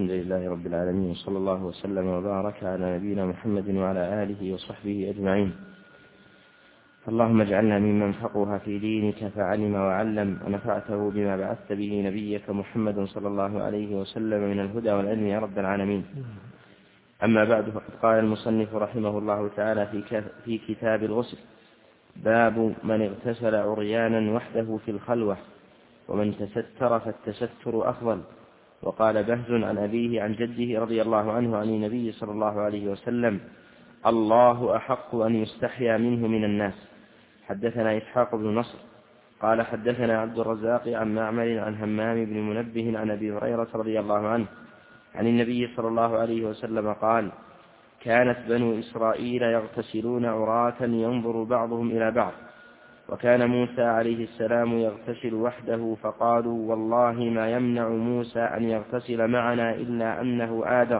الحمد لله رب العالمين، وصلى الله وسلم وبارك على نبينا محمد وعلى آله وصحبه أجمعين. اللهم اجعلنا ممن فقه في دينك فعلم وعلم، ونفعته بما بعثت به نبيك محمد صلى الله عليه وسلم من الهدى والعلم يا رب العالمين. أما بعد، فقد قال المصنف رحمه الله تعالى في كتاب الغسل: باب من اغتسل عريانا وحده في الخلوة، ومن تستر فالتستر أفضل. وقال بهز عن أبيه عن جده رضي الله عنه عن النبي صلى الله عليه وسلم: الله أحق أن يستحيا منه من الناس. حدثنا إسحاق بن نصر قال حدثنا عبد الرزاق عن معمر عن همام بن منبه عن أبي هريرة رضي الله عنه عن النبي صلى الله عليه وسلم قال: كانت بنو إسرائيل يغتسلون عراة ينظر بعضهم إلى بعض، وكان موسى عليه السلام يغتسل وحده، فقالوا: والله ما يمنع موسى أن يغتسل معنا إلا أنه آدر.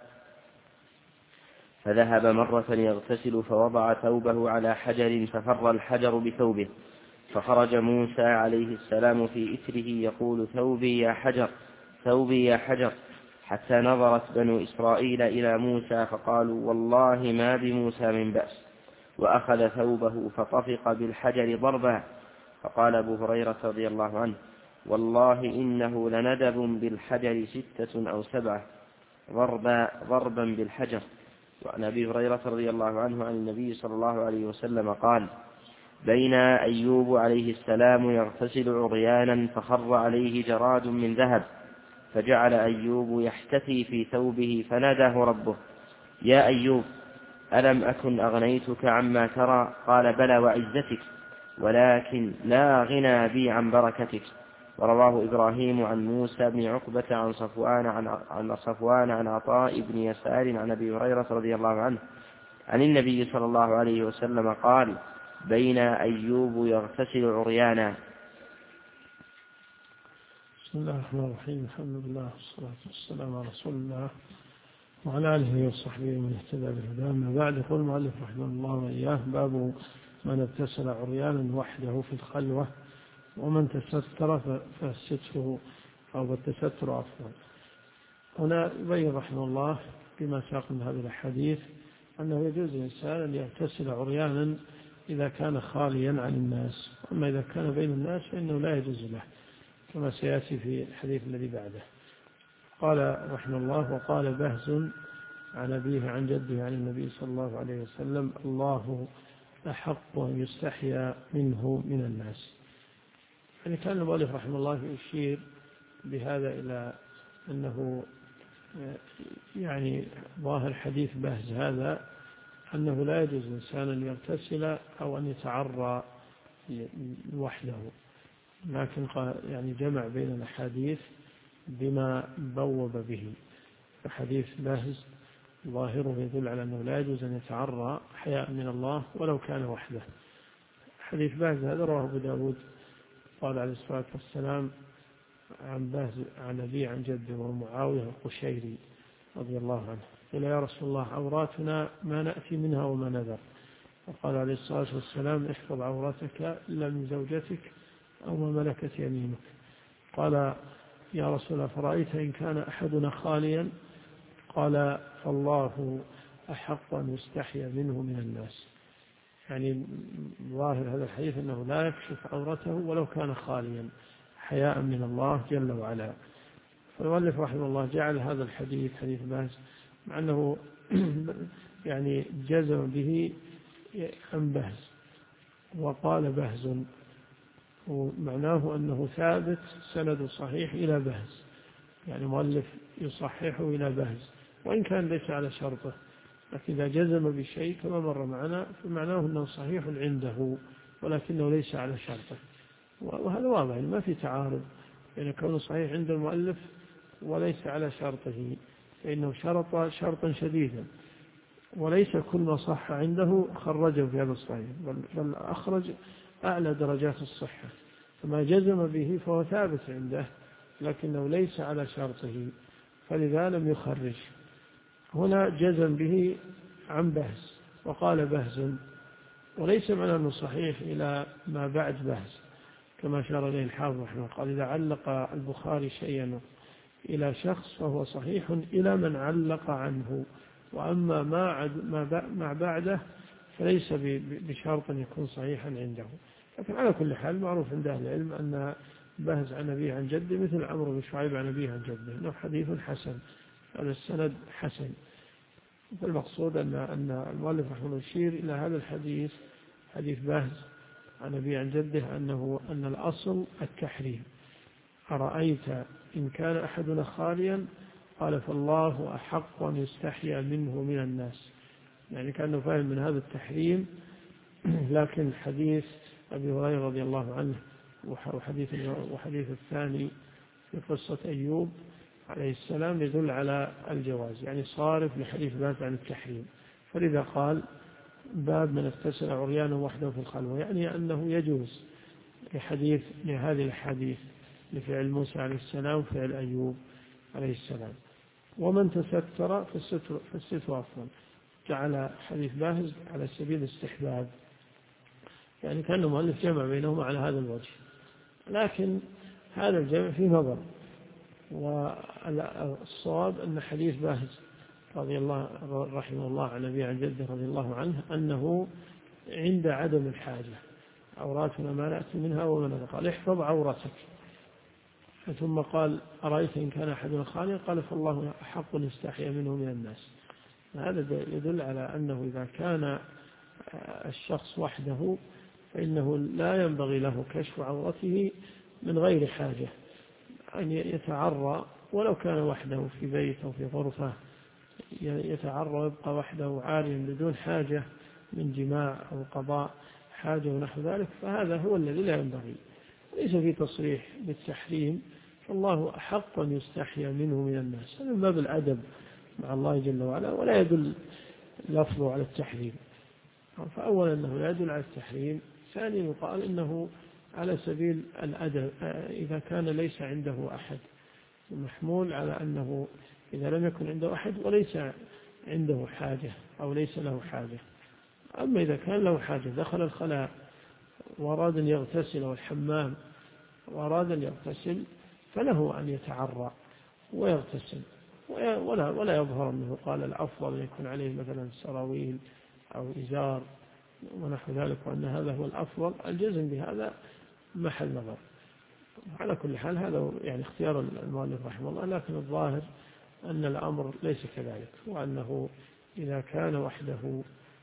فذهب مرة يغتسل فوضع ثوبه على حجر ففر الحجر بثوبه، فخرج موسى عليه السلام في إثره يقول: ثوبي يا حجر، ثوبي يا حجر، حتى نظرت بنو إسرائيل إلى موسى فقالوا: والله ما بموسى من بأس. وأخذ ثوبه فطفق بالحجر ضربا. فقال أبو هريرة رضي الله عنه: والله إنه لندب بالحجر 6 أو 7 ضربا بالحجر. وعن أبي هريرة رضي الله عنه عن النبي صلى الله عليه وسلم قال: بين أيوب عليه السلام يغتسل عريانا فخر عليه جراد من ذهب، فجعل أيوب يحتفي في ثوبه، فناداه ربه: يا أيوب، ألم أكن أغنيتك عما ترى؟ قال: بلى وعزتك، ولكن لا غنى بي عن بركتك. ورواه إبراهيم عن موسى بن عقبة عن صفوان عن عطاء بن يسار عن أبي هريرة رضي الله عنه عن النبي صلى الله عليه وسلم قال: بين أيوب يغتسل عريانا. بسم الله الرحمن الرحيم. الحمد لله والصلاة والسلام على رسول الله وعلى آله وصحبه من اهتدى بهداه. أما بعد، يقول المؤلف رحمه الله وإياه: باب من اغتسل عريانا وحده في الخلوة، ومن تستر فالستر أو التستر أفضل. هنا يبين رحمه الله بما ساق من هذه الحديث أنه يجوز للإنسان أن يغتسل عريانا إذا كان خاليا عن الناس، أما إذا كان بين الناس فإنه لا يجوز له، كما سيأتي في الحديث الذي بعده. قال رحمه الله: وقال بهز عن أبيه عن جده عن النبي صلى الله عليه وسلم: الله أحق أن يستحيا منه من الناس. يعني كان المؤلف رحمه الله يشير بهذا إلى أنه يعني ظاهر حديث بهز هذا أنه لا يجوز الإنسان أن يغتسل أو أن يتعرى وحده، لكن يعني جمع بين الأحاديث بما بوب به. فحديث بهز ظاهره يدل على أنه لا يجوز أن يتعرى حياء من الله ولو كان وحده. حديث بهز هذا رواه أبو داود، قال عليه الصلاة والسلام عن بهز عن أبي عن جده ومعاوية القشيري رضي الله عنه: قال: يا رسول الله، عوراتنا ما نأتي منها وما نذر. فقال عليه الصلاة والسلام: احفظ عورتك إلا من زوجتك أو ما ملكت يمينك. قال: يا رسول الله، فرأيت إن كان أحدنا خاليا؟ قال: فالله أحق أن يستحيا منه من الناس. يعني ظاهر هذا الحديث أنه لا يكشف عورته ولو كان خاليا حياء من الله جل وعلا. فالمؤلف رحمه الله جعل هذا الحديث حديث بهز مع أنه يعني جزم به عن بهز، وقال بهز، ومعناه أنه ثابت سند صحيح إلى بهز، يعني مؤلف يصححه إلى بهز وإن كان ليس على شرطه، لكن إذا جزم بشيء كما مر معنا فمعناه أنه صحيح عنده ولكنه ليس على شرطه. وهذا واضح، ما في تعارض بين كونه صحيح عند المؤلف وليس على شرطه، فإنه شرط شرطا شديدا، وليس كل ما صح عنده خرجه في هذا الصحيح، بل أخرج أعلى درجات الصحة، فما جزم به فهو ثابت عنده لكنه ليس على شرطه، فلذا لم يخرج. هنا جزم به عن بهز وقال بهز، وليس معنى أنه صحيح إلى ما بعد بهز، كما أشار إليه الحافظ رحمه الله. قال: إذا علق البخاري شيئا إلى شخص فهو صحيح إلى من علق عنه، وأما ما بعده فليس بشرط أن يكون صحيحا عنده. لكن على كل حال معروف عند أهل العلم أن بهز عن أبيه عن جده مثل عمرو بن شعيب عن أبيه عن جده أنه حديث حسن، هذا السند حسن. فالمقصود أن المؤلف رحمه الله يشير إلى هذا الحديث، حديث بهز عن أبيه عن جده، أن الأصل التحريم. أرأيت إن كان أحدنا خاليا قال فالله أحق أن يستحيا منه من الناس، يعني كأنه فاهم من هذا التحريم. لكن حديث أبي هريرة رضي الله عنه وحديث الثاني في قصة أيوب عليه السلام يدل على الجواز، يعني صارف لحديث بهز عن التحريم. فلذا قال باب من اغتسل عريانا وحده في الخلوة، يعني أنه يجوز لهذه الحديث لفعل موسى عليه السلام وفعل أيوب عليه السلام. ومن تستر فالستر أفضل، جعل حديث باهز على سبيل الاستحباب، يعني كان المؤلف جمع بينهما على هذا الوجه. لكن هذا الجمع فيه نظر، والصواب أن حديث باهز رضي الله رحمه الله عن أبي عن جده رضي الله عنه أنه عند عدم الحاجة، عوراتنا ما نأتي منها ومن قال احفظ عورتك، ثم قال أرأيت إن كان أحدنا خاليا قال فالله أحق يستحيا منه من الناس. هذا يدل على أنه إذا كان الشخص وحده فإنه لا ينبغي له كشف عورته من غير حاجة، أن يتعرى ولو كان وحده في بيت أو في غرفة، يتعرى ويبقى وحده عاريا بدون حاجة من جماع أو قضاء حاجة ونحو ذلك، فهذا هو الذي لا ينبغي. ليس في تصريح بالتحريم، فالله أحق أن يستحيا منه من الناس، هذا من باب الأدب مع الله جل وعلا، ولا يدل لفظه على التحريم. فأولا أنه لا يدل على التحريم، ثانيا يقال إنه على سبيل الأدب إذا كان ليس عنده أحد، محمول على أنه إذا لم يكن عنده أحد وليس عنده حاجة أو ليس له حاجة. أما إذا كان له حاجة دخل الخلاء وأراد أن يغتسل والحمام وأراد أن يغتسل فله أن يتعرى ويغتسل، ولا يظهر أنه قال الأفضل أن يكون عليه مثلا سراويل أو إزار ونحو ذلك وأن هذا هو الأفضل. الجزم بهذا محل نظر. على كل حال هذا يعني اختيار المؤلف رحمه الله، لكن الظاهر أن الأمر ليس كذلك، وأنه إذا كان وحده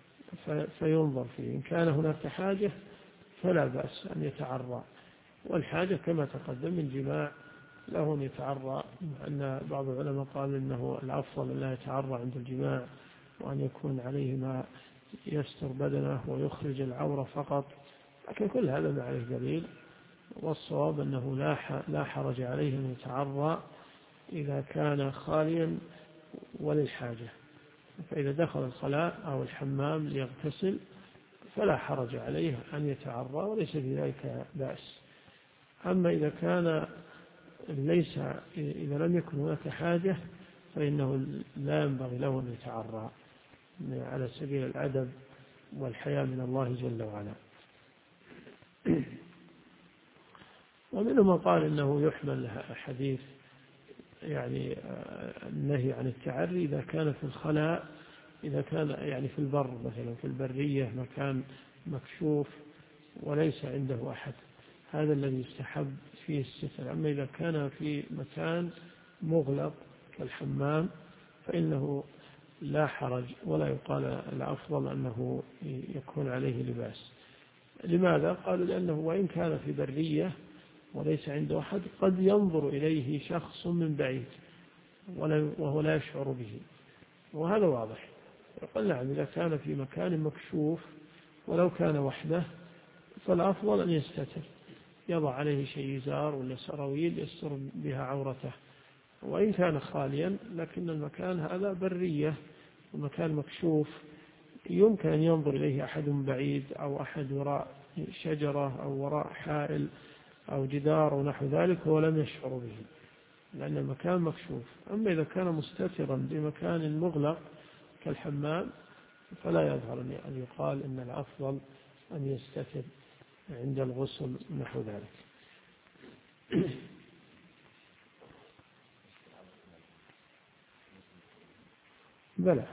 فينظر فيه، إن كان هناك حاجة فلا بأس أن يتعرى، والحاجة كما تقدم من جماع له أن يتعرى، أن بعض العلماء قال إنه الأفضل أن لا يتعرى عند الجماع، وأن يكون عليه ما يستر بدنه ويخرج العورة فقط، لكن كل هذا ما عليه دليل. والصواب أنه لا حرج عليه أن يتعرى إذا كان خاليا وللحاجة، فإذا دخل الخلاء أو الحمام ليغتسل فلا حرج عليه أن يتعرى وليس في ذلك بأس. أما إذا كان إذا لم يكن هناك حاجة فإنه لا ينبغي له أن يتعرى على سبيل الأدب والحياء من الله جل وعلا. ومنهم من قال إنه يحمل حديث يعني النهي عن التعري إذا كان في الخلاء، إذا كان يعني في البر مثلا في البرية مكان مكشوف وليس عنده أحد، هذا الذي يستحب فيه الستر. أما إذا كان في مكان مغلق كالحمام فإنه لا حرج، ولا يقال الأفضل أنه يكون عليه لباس. لماذا؟ قالوا لأنه وإن كان في برية وليس عنده أحد قد ينظر إليه شخص من بعيد وهو لا يشعر به، وهذا واضح. يقول نعم إذا كان في مكان مكشوف ولو كان وحده فالأفضل أن يستتر، يضع عليه شيء يزار ولا سراويل يستر بها عورته. وإن كان خاليا لكن المكان هذا برية ومكان مكشوف يمكن أن ينظر إليه أحد بعيد أو أحد وراء شجرة أو وراء حائل أو جدار ونحو ذلك هو لم يشعر به لأن المكان مكشوف. أما إذا كان مستترا بمكان مغلق كالحمام فلا يظهر أن يقال إن الأفضل أن يستتر عند الغسل نحو ذلك. بلى.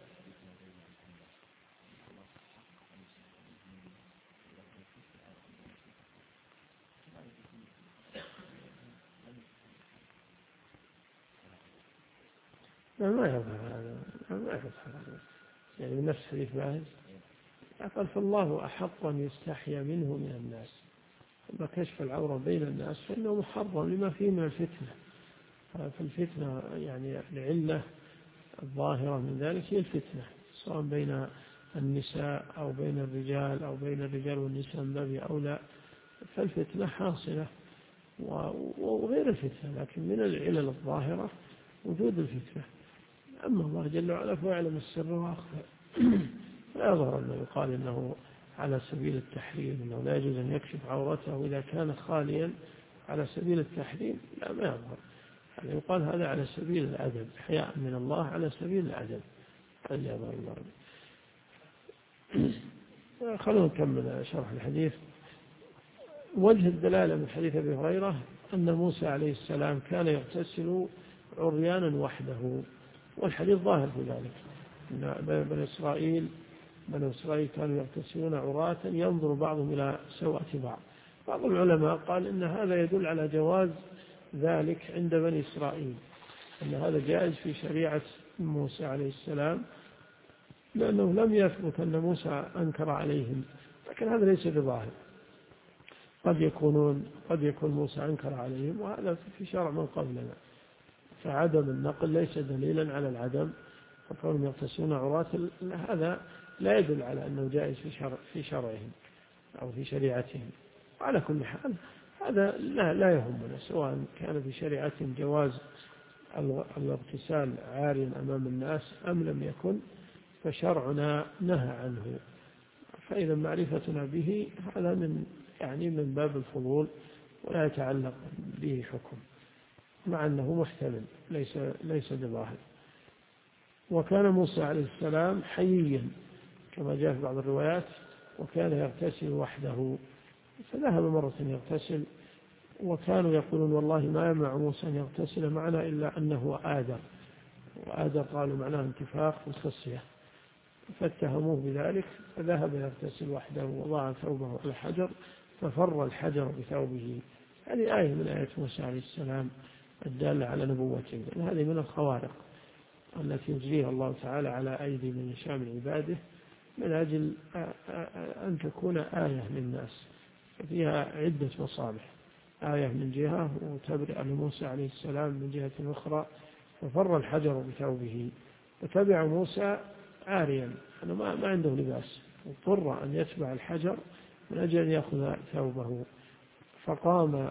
ما يظهر هذا، ما يظهر هذا، يعني نفس حديث باهز قال فالله أحق أن يستحيا منه من الناس. أما كشف العورة بين الناس فإنه محرم لما فيه من الفتنة. فالفتنة يعني العلة الظاهرة من ذلك هي الفتنة، سواء بين النساء أو بين الرجال أو بين الرجال والنساء من باب أولى، فالفتنة حاصلة وغير الفتنة، لكن من العلل الظاهرة وجود الفتنة. أما الله جل وعلا فيعلم السر وأخفى، لا يظهر أنه يقال إنه على سبيل التحريم، أنه لا يجوز أن يكشف عورته إذا كان خاليا على سبيل التحريم، لا ما يظهر. يعني يقال هذا على سبيل الأدب، حياء من الله على سبيل الأدب، هذا يظهر الله. خلونا نكمل شرح الحديث. وجه الدلالة من حديث أبي هريرة أن موسى عليه السلام كان يغتسل عريانا وحده، والحديث ظاهر في ذلك. بني إسرائيل كانوا يغتسلون عراة ينظر بعضهم إلى سوءة بعض. بعض العلماء قال إن هذا يدل على جواز ذلك عند بني إسرائيل، أن هذا جائز في شريعة موسى عليه السلام، لأنه لم يثبت أن موسى أنكر عليهم، لكن هذا ليس بظاهر. قد يكون موسى أنكر عليهم، وهذا في شرع من قبلنا، فعدم النقل ليس دليلا على العدم. فكونهم يغتسلون عراة هذا لا يدل على أنه جائز في شرعهم أو في شريعتهم. وعلى كل حال هذا لا يهمنا، سواء كان في شريعتهم جواز الاغتسال عاريا أمام الناس أم لم يكن، فشرعنا نهى عنه. فإذا معرفتنا به هذا من باب الفضول، ولا يتعلق به حكم، مع أنه محتمل ليس بظاهر. وكان موسى عليه السلام حييا كما جاء في بعض الروايات، وكان يغتسل وحده، فذهب مرة يغتسل، وكانوا يقولون والله ما يمنع موسى أن يغتسل معنا إلا أنه آدر، وآدر قالوا معناه انتفاخ الخصية، فاتهموه بذلك، فذهب يغتسل وحده وضع ثوبه على الحجر ففر الحجر بثوبه. هذه آية من آيات موسى عليه السلام الدالة على نبوته، لأن هذه من الخوارق التي يجريها الله تعالى على أيدي من يشاء من عباده، من أجل أن تكون آية للناس، فيها عدة مصالح. آية من جهة، وتبرئ لموسى عليه السلام من جهة أخرى. ففر الحجر بثوبه، فتبع موسى عاريا، أنه ما عنده لباس، واضطر أن يتبع الحجر من أجل أن يأخذ ثوبه. فقام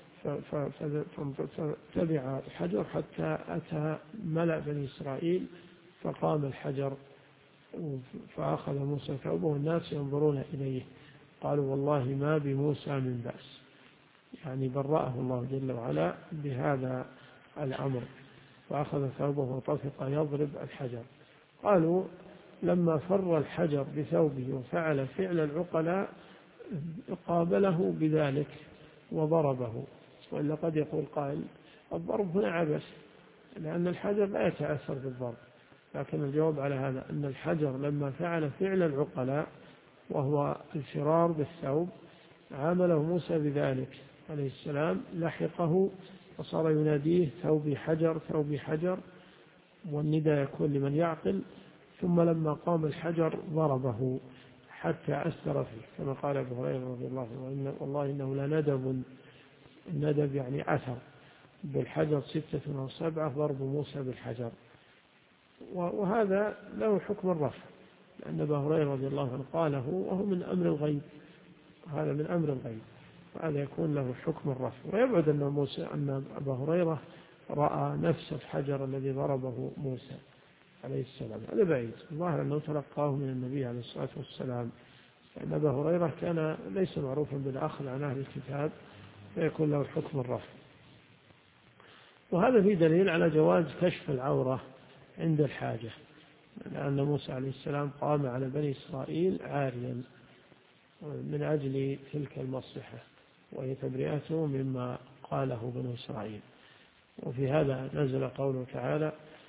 فتبع الحجر حتى أتى ملأ بني إسرائيل، فقام الحجر فأخذ موسى ثوبه، والناس ينظرون إليه، قالوا والله ما بموسى من بأس، يعني برأه الله جل وعلا بهذا الأمر. فأخذ ثوبه وطفق يضرب الحجر. قالوا لما فر الحجر بثوبه وفعل فعل العقلاء قابله بذلك وضربه. وإلا قد يقول قائل الضرب هنا عبث، لأن الحجر لا يتأثر بالضرب، لكن الجواب على هذا أن الحجر لما فعل فعل العقلاء وهو الفرار بالثوب عامله موسى بذلك عليه السلام، لحقه وصار يناديه ثوبي حجر ثوبي حجر، والنداء يكون لمن يعقل. ثم لما قام الحجر ضربه حتى أثر فيه، كما قال أبو هريرة رضي الله عنه والله إنه لندب، الندب يعني أثر بالحجر 6 أو 7 ضرب موسى بالحجر. وهذا له حكم الرفع، لأن أبا هريرة رضي الله عنه قاله وهو من أمر الغيب، هذا من أمر الغيب، وهذا يكون له حكم الرفع. ويبعد أن أبا هريرة رأى نفس الحجر الذي ضربه موسى عليه السلام، هذا بعيد. الظاهر أنه تلقاه من النبي عليه الصلاة والسلام، لأن أبا هريرة كان ليس معروفا بالأخذ عن أهل الكتاب، فيكون له حكم الرفع. وهذا فيه دليل على جواز كشف العورة عند الحاجة، لأن موسى عليه السلام قام على بني إسرائيل عاريا من أجل تلك المصلحة، وهي تبرئته مما قاله بنو إسرائيل. وفي هذا نزل قوله تعالى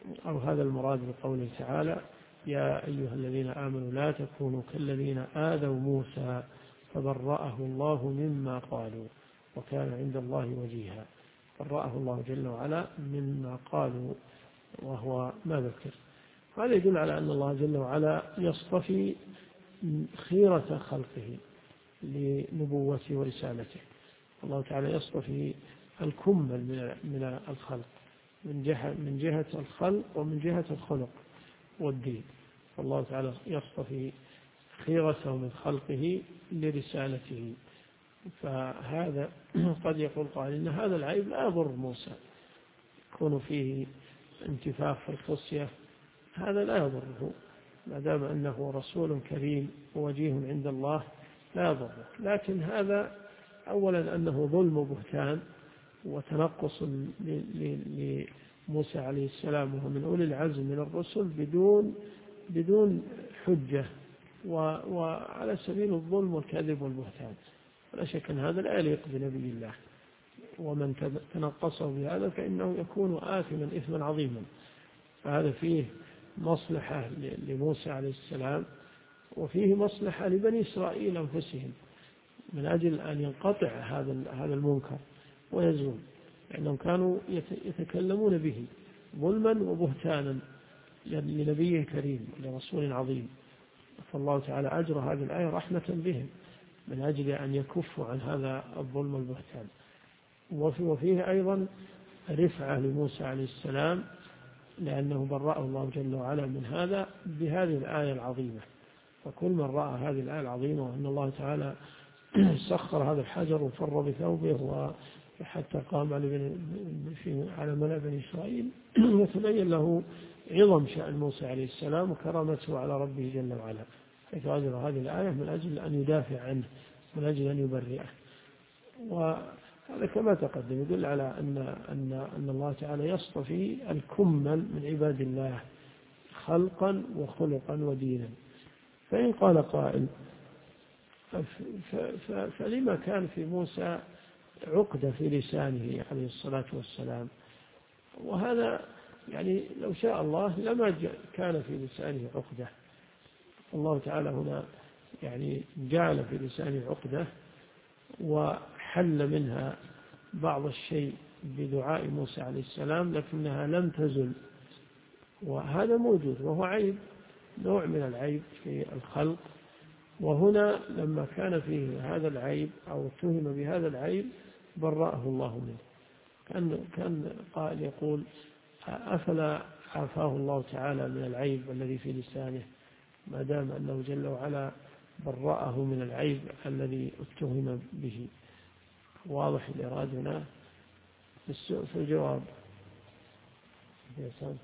أو هذا المراد بقوله تعالى يا أيها الذين آمنوا لا تكونوا كالذين آذوا موسى فبرأه الله مما قالوا وكان عند الله وجيها. برأه الله جل وعلا مما قالوا وهو ما ذكر. هذا يدل على أن الله جل وعلا يصطفي خيرة خلقه لنبوته ورسالته. الله تعالى يصطفي الكمل من الخلق من جهة الخلق ومن جهة الخلق والدين. فالله تعالى يصطفي خيرته من خلقه لرسالته. فهذا قد يقول قائل إن هذا العيب لا يضر موسى، يكون فيه انتفاخ في الخصية، هذا لا يضره ما دام أنه رسول كريم ووجيه عند الله لا يضره. لكن هذا أولا أنه ظلم وبهتان وتنقص لموسى عليه السلام وهو من أولي العزم من الرسل بدون حجة وعلى سبيل الظلم والكذب والبهتان. ولا شك أن هذا لا يليق بنبي الله، ومن تنقصه بهذا فإنه يكون آثما إثما عظيما. فهذا فيه مصلحة لموسى عليه السلام وفيه مصلحة لبني إسرائيل أنفسهم من أجل أن ينقطع هذا المنكر ويزول، لأنهم كانوا يتكلمون به ظلما وبهتانا لنبي كريم لرسول عظيم. فالله تعالى أجرى هذه الآية رحمة بهم من أجل أن يكفوا عن هذا الظلم والبهتان. وفيه أيضا رفعة لموسى عليه السلام لأنه برأه الله جل وعلا من هذا بهذه الآية العظيمة. فكل من رأى هذه الآية العظيمة وأن الله تعالى سخر هذا الحجر وفر بثوبه وحتى قام على ملأ بني إسرائيل يتبين له عظم شأن موسى عليه السلام وكرامته على ربه جل وعلا، حيث أجرى هذه الآية من أجل أن يدافع عنه من أجل أن يبرئه. وهذا كما تقدم يدل على أن الله تعالى يصطفي الكمل من عباد الله خلقا وخلقا ودينا. فإن قال قائل فلما كان في موسى عقدة في لسانه عليه الصلاة والسلام؟ وهذا يعني لو شاء الله لما كان في لسانه عقدة. الله تعالى هنا يعني جعل في لسانه عقدة وحل منها بعض الشيء بدعاء موسى عليه السلام لكنها لم تزل، وهذا موجود وهو عيب، نوع من العيب في الخلق. وهنا لما كان فيه هذا العيب أو اتهم بهذا العيب برأه الله منه. كان قائل يقول أفلا عافاه الله تعالى من العيب الذي في لسانه ما دام أنه جل وعلا برأه من العيب الذي اتهم به. واضح الإراد هنا في الجواب يا سلام.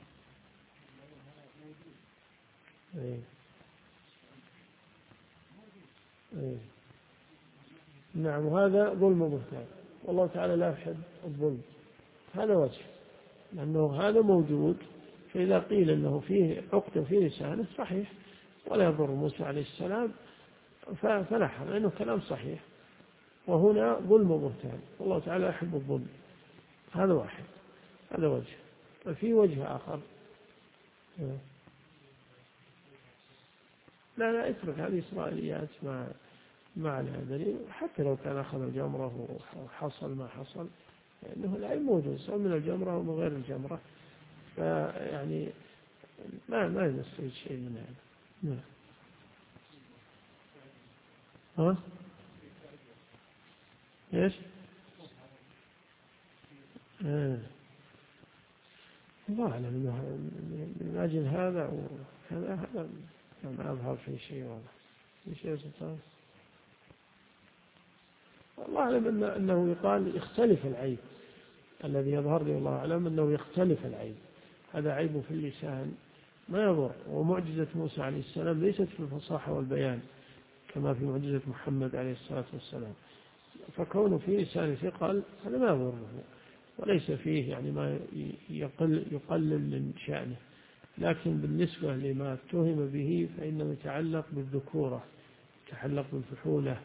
نعم، وهذا ظلم وبهتان، والله تعالى لا يحب الظلم. هذا وجه لأنه هذا موجود، فإذا قيل أنه فيه عقدة في لسانه صحيح ولا يضر موسى عليه السلام فنحن لأنه كلام صحيح. وهنا ظلم وبهتان، والله تعالى يحب الظلم. هذا واحد، هذا وجه. وفي وجه آخر لا اترك هذه إسرائيليات ما عليها دليل، حتى لو كان أخذ الجمرة وحصل ما حصل لأنه العيب موجود سواء من الجمرة أو من غير الجمرة، فيعني ما ينستفيد شيء من هذا. ها؟ إيش؟ الله أعلم من أجل هذا وهذا يعني أظهر في شيء واضح. في شيء سلطان الله أعلم أنه يقال يختلف العيب الذي يظهر لي، الله أعلم أنه يختلف العيب. هذا عيب في اللسان ما يضر، ومعجزة موسى عليه السلام ليست في الفصاحة والبيان كما في معجزة محمد عليه الصلاة والسلام، فكونه في لسان ثقل هذا ما يضره وليس فيه يعني ما يقلل من شأنه. لكن بالنسبة لما اتهم به فإنه يتعلق بالذكورة، يتعلق بالفحولة،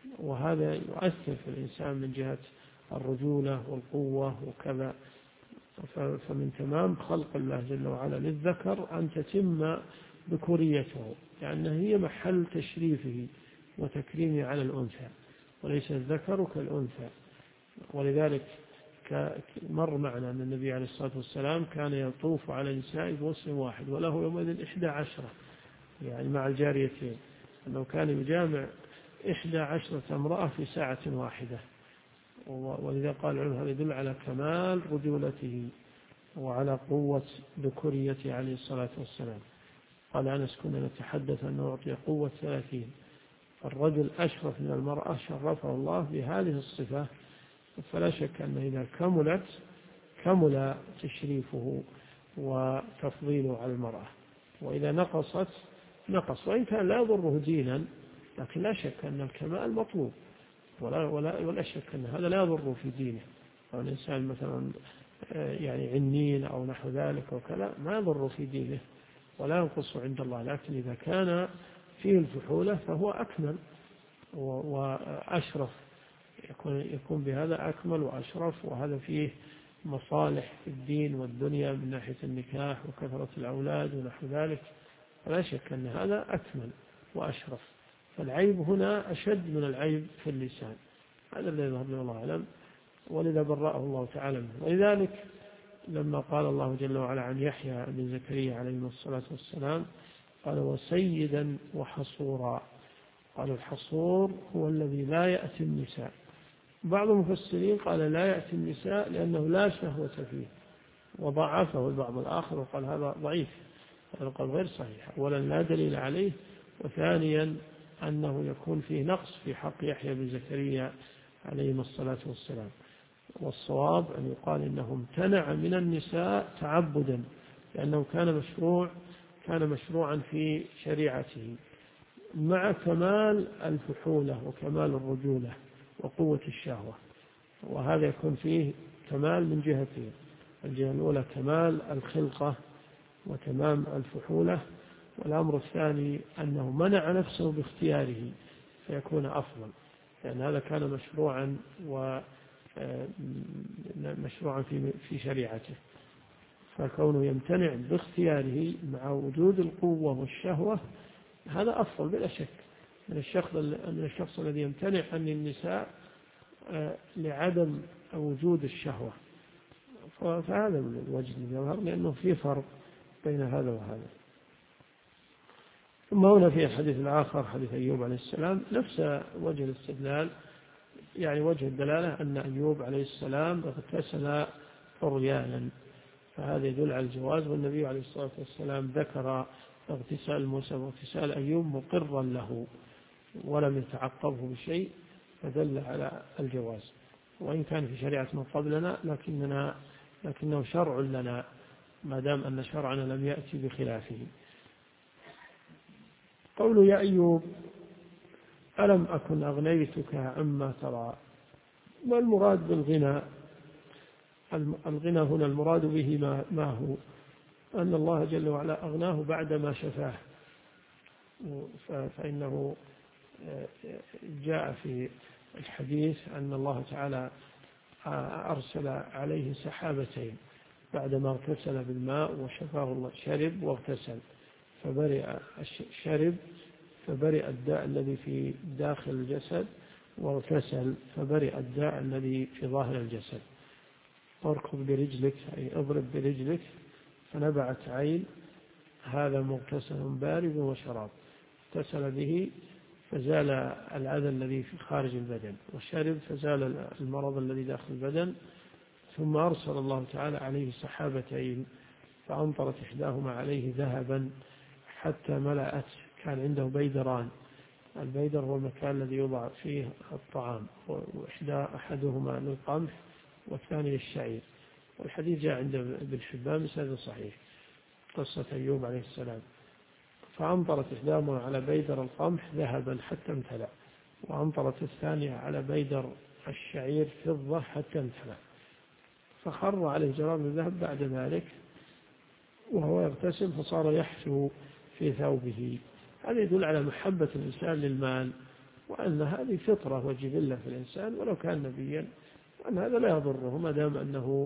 وهذا يؤثر في الإنسان من جهة الرجولة والقوة وكذا. فمن تمام خلق الله جل وعلا للذكر أن تتم ذكوريته، لأنها هي محل تشريفه وتكريمه على الأنثى، وليس الذكر كالأنثى. ولذلك مر معنا أن النبي عليه الصلاة والسلام كان يطوف على النساء بوسم واحد، وله يومئذ 11، يعني مع الجاريتين، أنه كان يجامع 11 امرأة في ساعة واحدة. ولذا قال العلماء هذا يدل على كمال رجولته وعلى قوة ذكوريته عليه الصلاة والسلام. قال أنس كنا نتحدث أنه أعطي قوة 30، الرجل أشرف من المرأة شرفه الله بهذه الصفة، فلا شك أنه إذا كمل تشريفه وتفضيله على المرأة، وإذا نقص، وإن كان لا يضره دينا، لكن لا شك أن الكمال مطلوب، ولا شك أن هذا لا يضره في دينه. أو الإنسان مثلا يعني عنين أو نحو ذلك وكذا ما يضره في دينه ولا ينقص عند الله، لكن إذا كان فيه الفحولة فهو أكمل وأشرف، يكون بهذا أكمل وأشرف، وهذا فيه مصالح في الدين والدنيا من ناحية النكاح وكثرة الأولاد ونحو ذلك، فلا شك أن هذا أكمل وأشرف. فالعيب هنا أشد من العيب في اللسان، هذا الذي يظهر لي الله أعلم، ولذا برأه الله تعالى منه. ولذلك لما قال الله جل وعلا عن يحيى بن زكريا عليه الصلاة والسلام قال وسيدا وحصورا، قال الحصور هو الذي لا يأتي النساء. بعض المفسرين قال لا يأتي النساء لأنه لا شهوة فيه، وضعفه البعض الآخر وقال هذا ضعيف، هذا قال غير صحيح. أولا لا دليل عليه، وثانيا أنه يكون فيه نقص في حق يحيى بن زكريا عليه الصلاة والسلام. والصواب أن يقال إنه امتنع من النساء تعبدا، لأنه كان مشروعا في شريعته مع كمال الفحولة وكمال الرجولة وقوة الشهوة، وهذا يكون فيه كمال من جهتين: الجهة الأولى كمال الخلقة وتمام الفحولة، والأمر الثاني أنه منع نفسه باختياره فيكون أفضل، لأن هذا كان مشروعا في شريعته، فكونه يمتنع باختياره مع وجود القوة والشهوة هذا أفضل بلا شك من الشخص الذي يمتنع عن النساء لعدم وجود الشهوة. فهذا الوجه يظهر لأنه في فرق بين هذا وهذا. ثم هنا في الحديث الآخر حديث أيوب عليه السلام نفس وجه الاستدلال، يعني وجه الدلالة أن أيوب عليه السلام اغتسل طريانا، فهذا يدل على الجواز، والنبي عليه الصلاة والسلام ذكر اغتسال موسى واغتسال أيوب مقرا له ولم يتعقبه بشيء، فدل على الجواز، وإن كان في شريعة من قبلنا لكنه شرع لنا ما دام أن شرعنا لم يأتي بخلافه. قول يا أيوب ألم أكن أغنيتك عما ترى، ما المراد بالغنى؟ الغنى هنا المراد به ما هو أن الله جل وعلا أغناه بعدما شفاه، فإنه جاء في الحديث أن الله تعالى أرسل عليه سحابتين بعدما اغتسل بالماء وشفاه الله، شرب واغتسل فبرئ الداء الذي في داخل الجسد، واغتسل فبرئ الداء الذي في ظاهر الجسد. اركض برجلك أي اضرب برجلك فنبعت عين، هذا مغتسل بارد وشراب، اغتسل به فزال الأذى الذي في خارج البدن، وشرب فزال المرض الذي داخل البدن. ثم أرسل الله تعالى عليه سحابتين فأمطرت إحداهما عليه ذهبا حتى ملأت، كان عنده بيدران، البيدر هو المكان الذي يوضع فيه الطعام، أحدهما للقمح والثاني للشعير، والحديث جاء عند ابن حبان بسند صحيح قصة أيوب عليه السلام. فأمطرت إحداهما على بيدر القمح ذهبا حتى امتلأ، وأمطرت الثانية على بيدر الشعير فضة حتى امتلأ، فخر عليه جراب الذهب بعد ذلك وهو يغتسل فصار يحثو في ثوبه. هذا يدل على محبة الإنسان للمال، وأن هذه فطرة وجبلة في الإنسان ولو كان نبيا، وأن هذا لا يضره ما دام أنه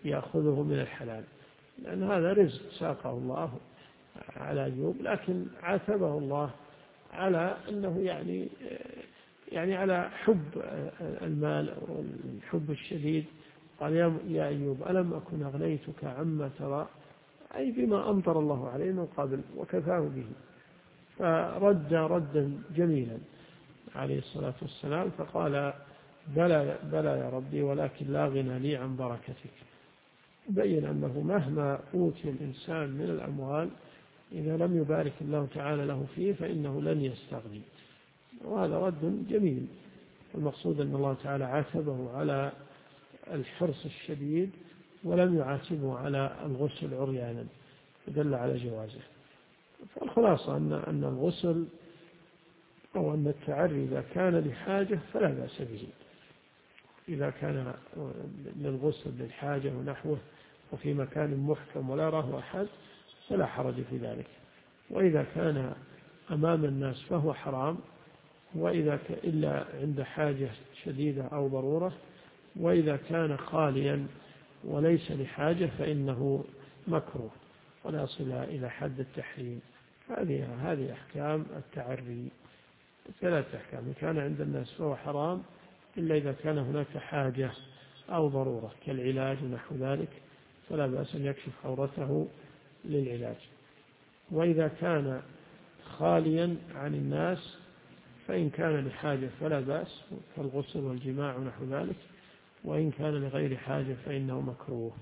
يأخذه من الحلال، لأن هذا رزق ساقه الله على أيوب، لكن عاتبه الله على أنه يعني على حب المال والحب الشديد. قال يا أيوب ألم أكن أغنيتك عما ترى، أي بما أمطر الله عليه من قبل وكفاه به. فرد ردا جميلا عليه الصلاة والسلام، فقال بلى يا ربي، ولكن لا غنى لي عن بركتك. بين أنه مهما أوتي الإنسان من الأموال إذا لم يبارك الله تعالى له فيه فإنه لن يستغني، وهذا رد جميل. المقصود أن الله تعالى عاتبه على الحرص الشديد ولم يعاتبه على الغسل عريانا، فدل على جوازه. فالخلاصة أن الغسل أو أن التعري إذا كان لحاجة فلا بأس به، إذا كان للغسل للحاجة ونحوه وفي مكان محكم ولا راه أحد فلا حرج في ذلك. وإذا كان أمام الناس فهو حرام، وإذا إلا عند حاجة شديدة أو ضرورة. وإذا كان خاليا وليس لحاجة فإنه مكروه ولا يصل إلى حد التحريم. هذه أحكام التعري، 3 أحكام. إن كان عند الناس فهو حرام إلا إذا كان هناك حاجة أو ضرورة كالعلاج ونحو ذلك، فلا بأس أن يكشف عورته للعلاج. وإذا كان خاليا عن الناس فإن كان لحاجة فلا بأس كالغسل والجماع ونحو ذلك، وإن كان لغير حاجة فإنه مكروه.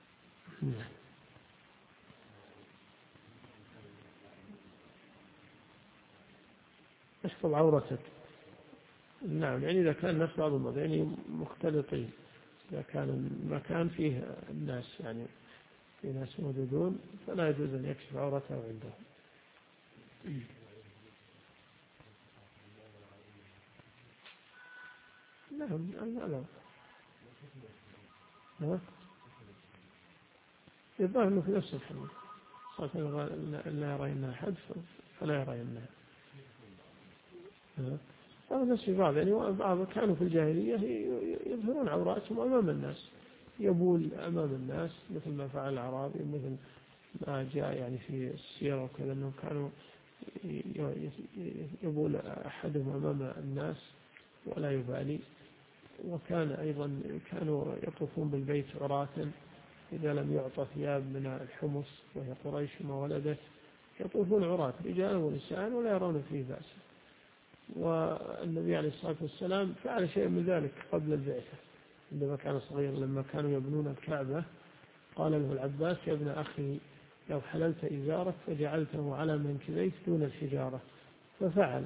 احفظ عورتك. نعم، يعني إذا كان الناس بعضهم يعني مختلطين، إذا كان المكان فيه الناس يعني في ناس موجودون فلا يجوز أن يكشف عورته عندهم. نعم لا يظهر أنه في نفس الحديث صلى لا يرينا أحد فلا يرينا. هذا الناس في بعض يعني بعض كانوا في الجاهلية يظهرون عوراتهم أمام الناس، يبول أمام الناس مثل ما فعل الأعرابي، مثل ما جاء يعني في السيرة وكذا أنهم كانوا يبول أحدهم أمام الناس ولا يبالي. وكان أيضا كانوا يطوفون بالبيت عراة إذا لم يعطى ثياب من الحمص، وهي قريش ما ولدت، يطوفون عراة رجال ونساء ولا يرون فيه بأسا. والنبي عليه الصلاة والسلام فعل شيء من ذلك قبل البعثة عندما كان صغير، لما كانوا يبنون الكعبة قال له العباس يا ابن أخي لو حللت إزارك فجعلته على منكبيك دون الحجارة، ففعل،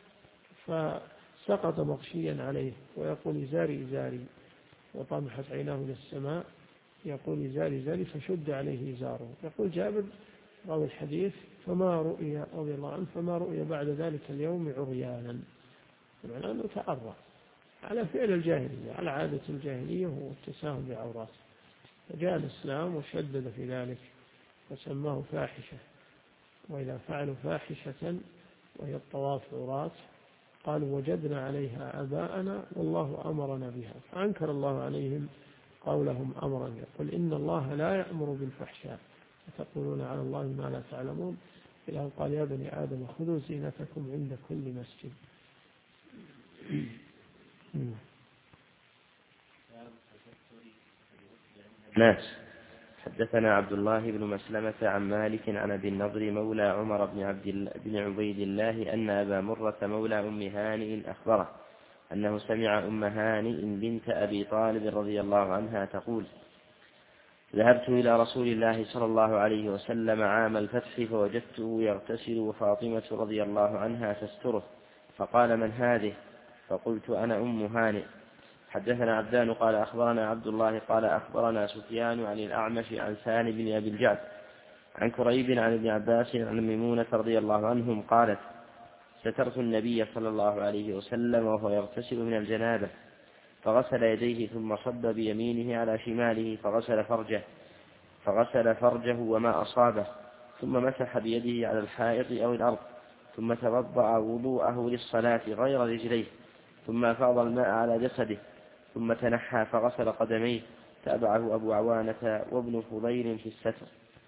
فسقط مغشيا عليه ويقول إزاري إزاري، وطمحت عيناه إلى السماء يقول إزاري إزاري، فشد عليه إزاره. يقول جابر راوي الحديث فما رؤي رضي الله عنه فما رؤي بعد ذلك اليوم عريانا، معناه أنه تعرى على فعل الجاهلية، على عادة الجاهلية والتساهل بعورات. فجاء الإسلام وشدد في ذلك وسماه فاحشة. وإذا فعلوا فاحشة وهي الطواف عورات قالوا وجدنا عليها آباءنا والله أمرنا بها، فأنكر الله عليهم قولهم أمرا. يقول إن الله لا يأمر بالفحشاء وتقولون على الله ما لا تعلمون، إلى قال يا بني آدم خذوا زينتكم عند كل مسجد. ناس. حدثنا عبد الله بن مسلمة عن مالك عن أبي النضر مولى عمر بن عبيد الله أن أبا مرة مولى أم هانئ أخبره أنه سمع أم هانئ بنت أبي طالب رضي الله عنها تقول ذهبت إلى رسول الله صلى الله عليه وسلم عام الفتح فوجدته يغتسل وفاطمة رضي الله عنها تستره، فقال من هذه؟ فقلت أنا أم هانئ. حدثنا عبدان قال أخبرنا عبد الله قال أخبرنا سفيان عن الأعمش عن سالم بن أبي الجعد عن كريب عن ابن عباس عن ميمونة رضي الله عنهم قالت سترت النبي صلى الله عليه وسلم وهو يغتسل من الجنابة فغسل يديه ثم صب بيمينه على شماله فغسل فرجه وما أصابه ثم مسح بيده على الحائط أو الأرض ثم توضأ وضوءه للصلاة غير رجليه ثم أفاض الماء على جسده ثم تنحى فغسل قدميه تابعه أبو عوانة وابن فضيل في الستر.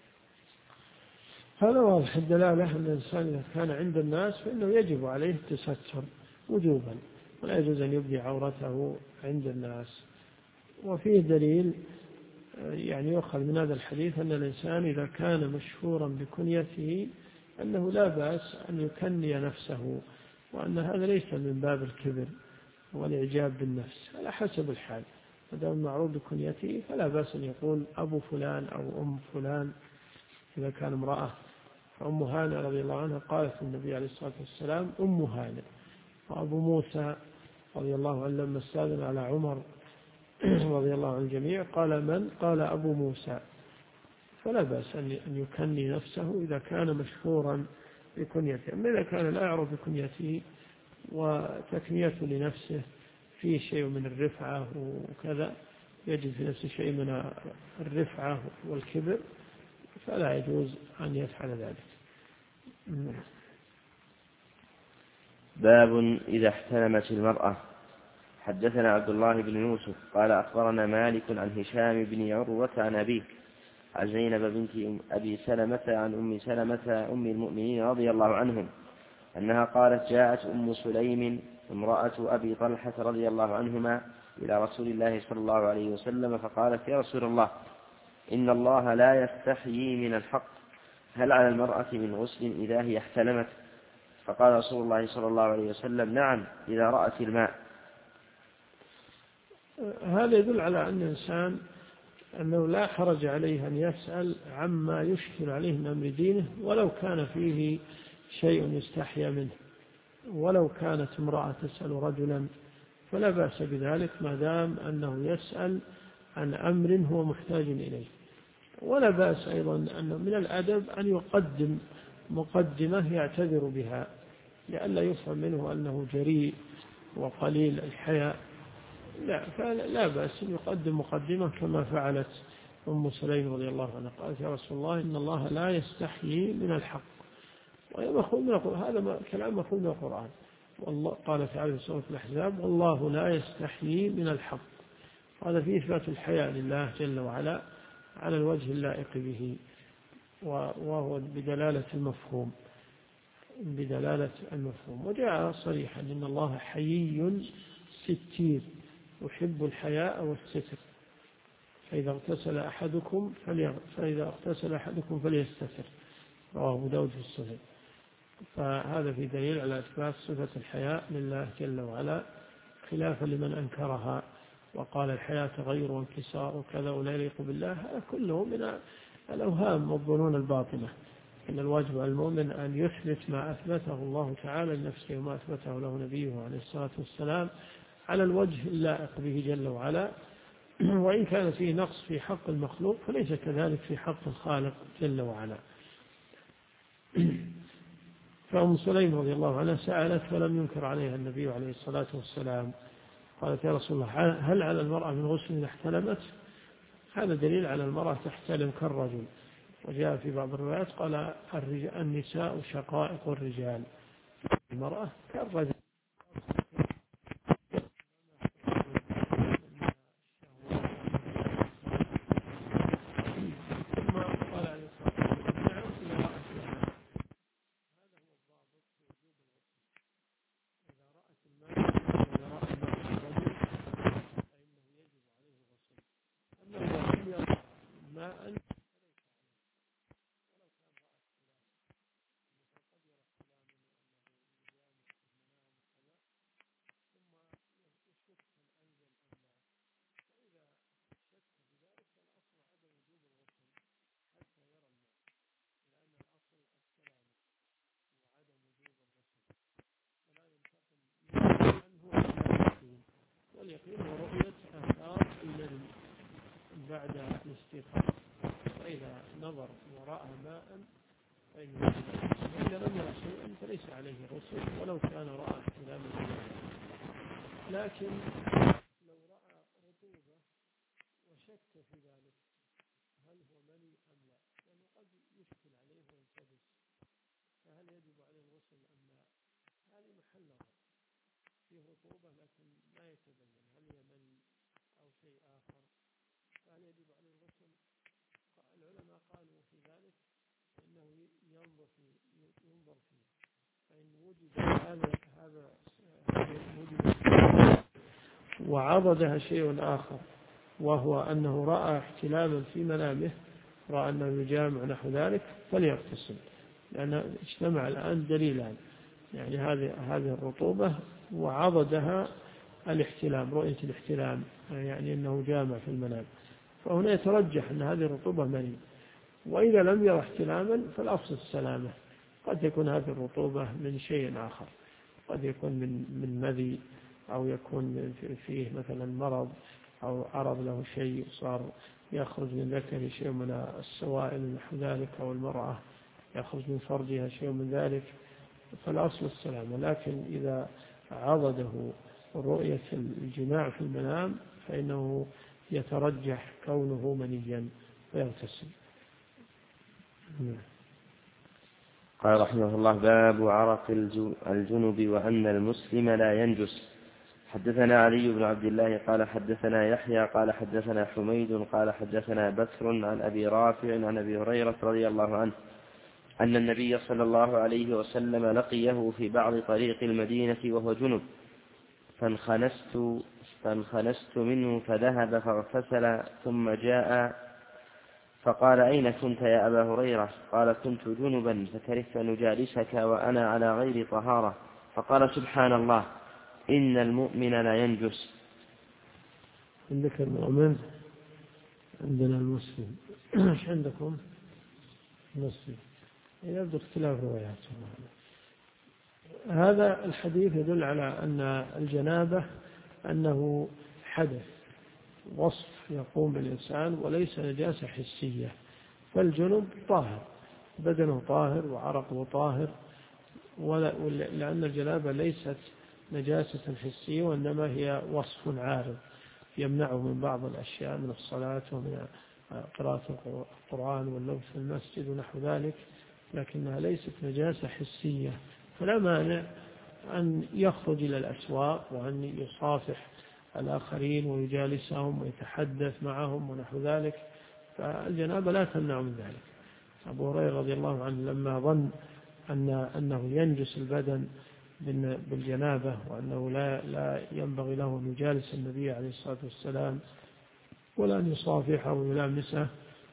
هذا واضح الدلالة أن الإنسان إذا كان عند الناس فإنه يجب عليه التستر وجوبا، ولا يجوز أن يبدي عورته عند الناس. وفيه دليل يعني يؤخذ من هذا الحديث أن الإنسان إذا كان مشهورا بكنيته أنه لا بأس أن يكني نفسه، وأن هذا ليس من باب الكبر والإعجاب بالنفس، على حسب الحال. ما دام معروف بكنيته فلا بأس أن يقول أبو فلان أو أم فلان إذا كان امرأة. فأم هانئ رضي الله عنها قالت النبي عليه الصلاة والسلام أم هانئ. وأبو موسى رضي الله عنه لما استأذن على عمر رضي الله عن الجميع قال من؟ قال أبو موسى. فلا بأس أن يكني نفسه إذا كان مشهورا بكنيته. أما إذا كان لا يعرف بكنيته وتكنيته لنفسه فيه شيء من الرفعة وكذا، يجد في نفسه شيء من الرفعة والكبر، فلا يجوز أن يفعل ذلك. باب إذا احتلمت المرأة. حدثنا عبد الله بن يوسف قال أخبرنا مالك عن هشام بن عروة عن أبيه عن زينب بنت أبي سلمة عن أم سلمة أم المؤمنين رضي الله عنهم أنها قالت جاءت أم سليم امرأة أبي طلحة رضي الله عنهما إلى رسول الله صلى الله عليه وسلم فقالت يا رسول الله إن الله لا يستحيي من الحق، هل على المرأة من غسل إذا هي احتلمت؟ فقال رسول الله صلى الله عليه وسلم نعم إذا رأت الماء. هذا يدل على أن الإنسان أنه لا حرج عليه أن يسأل عما يشكل عليه من أمر دينه، ولو كان فيه شيء يستحيا منه. ولو كانت امرأة تسأل رجلا فلا بأس بذلك ما دام أنه يسأل عن أمر هو محتاج إليه. ولا بأس أيضا أنه من الأدب أن يقدم مقدمة يعتذر بها لئلا يفهم منه أنه جريء وقليل الحياء. لا، فلا بأس أن يقدم مقدمة كما فعلت أم سليم رضي الله عنها قالت يا رسول الله إن الله لا يستحيي من الحق. هذا كلام مفهوم من القرآن. والله قال تعالى في سورة الأحزاب والله لا يستحيي من الحق. هذا فيه إثبات الحياء لله جل وعلا على الوجه اللائق به، وهو بدلالة المفهوم. وجاء صريحا إن الله حيي ستير يحب الحياء والستر، فإذا اغتسل أحدكم فليستتر. رواه أبو داود في السنن. فهذا في دليل على إثبات صفة الحياء لله جل وعلا، خلافا لمن أنكرها وقال الحياة تغير وانكسار وكذا ولا يليق بالله. هذا كله من الأوهام والظنون الباطنة. إن الواجب على المؤمن أن يثبت ما أثبته الله تعالى لنفسه وما أثبته له نبيه عليه الصلاة والسلام على الوجه اللائق به جل وعلا. وإن كان فيه نقص في حق المخلوق فليس كذلك في حق الخالق جل وعلا. فأم سليم رضي الله عنها سألت فلم ينكر عليها النبي عليه الصلاة والسلام. قالت يا رسول الله هل على المرأة من غسل إذا احتلمت؟ هذا دليل على المرأة تحتلم كالرجل. وجاء في بعض الروايات قال النساء شقائق الرجال، المرأة كالرجل. واليقين هو رؤية آثار المني بعد الاستيقاظ، فإذا نظر وراء ماء فإنه وإذا لم يرى شيئا فليس عليه غسل ولو كان رأى احتلاما. لكن لو رأى رطوبة وشك في ذلك هل هو مني أم لا، لأنه قد يشكل عليه ويلتبس، فهل يجب عليه الغسل أم لا؟ هذه محل نظر. فيه رطوبة لكن لا يتبين هل هي مني أو شيء آخر، هل يجب عليه الغسل؟ العلماء قالوا في ذلك إنه ينظر فيه فإن وجد هذا وعضدها شيء آخر، وهو أنه رأى احتلاما في منامه، رأى أنه يجامع نحو ذلك، فليغتسل، لأن اجتمع الآن دليلان، يعني هذه الرطوبة وعضدها الاحتلام، رؤية الاحتلام، يعني أنه جامع في المنام، فهنا يترجح أن هذه الرطوبة مني. وإذا لم يرى احتلاما فالأصل السلامة. قد يكون هذه الرطوبة من شيء آخر، قد يكون من مذي، أو يكون فيه مثلا مرض، أو عرض له شيء صار يخرج من ذكره شيء من السوائل نحو ذلك، أو المرأة يخرج من فرجها شيء من ذلك، فالأصل السلامة. لكن إذا عضده رؤية الجماع في المنام فإنه يترجح كونه منيا ويغتسل. قال رحمه الله: باب عرق الجنب وأن المسلم لا ينجس. حدثنا علي بن عبد الله قال حدثنا يحيى قال حدثنا حميد قال حدثنا بكر عن أبي رافع عن أبي هريرة رضي الله عنه أن النبي صلى الله عليه وسلم لقيه في بعض طريق المدينة وهو جنب، فانخنست منه فذهب فاغتسل ثم جاء فقال: أين كنت يا أبا هريرة؟ قال: كنت جنبا فكرهت أن أجالسك وأنا على غير طهارة. فقال: سبحان الله، إن المؤمن لا ينجس. عندك المؤمن، عندنا المسلم. ايش عندكم؟ المسلم. يبدو اختلاف روايات. هذا الحديث يدل على أن الجنابة أنه حدث، وصف يقوم بالإنسان وليس نجاسة حسية. فالجنب طاهر، بدنه طاهر وعرقه طاهر، لأن الجنابة ليست نجاسة حسية، وإنما هي وصف عارض يمنعه من بعض الأشياء، من الصلاة ومن قراءة القرآن واللبس في المسجد ونحو ذلك، لكنها ليست نجاسة حسية. فلا مانع أن يخرج إلى الأسواق وأن يصافح الآخرين ويجالسهم ويتحدث معهم ونحو ذلك، فالجنابة لا تمنع من ذلك. أبو هريرة رضي الله عنه لما ظن أنه ينجس البدن بالجنابة، وأنه لا ينبغي له أن يجالس النبي عليه الصلاة والسلام ولا أن يصافحه ويلامسه،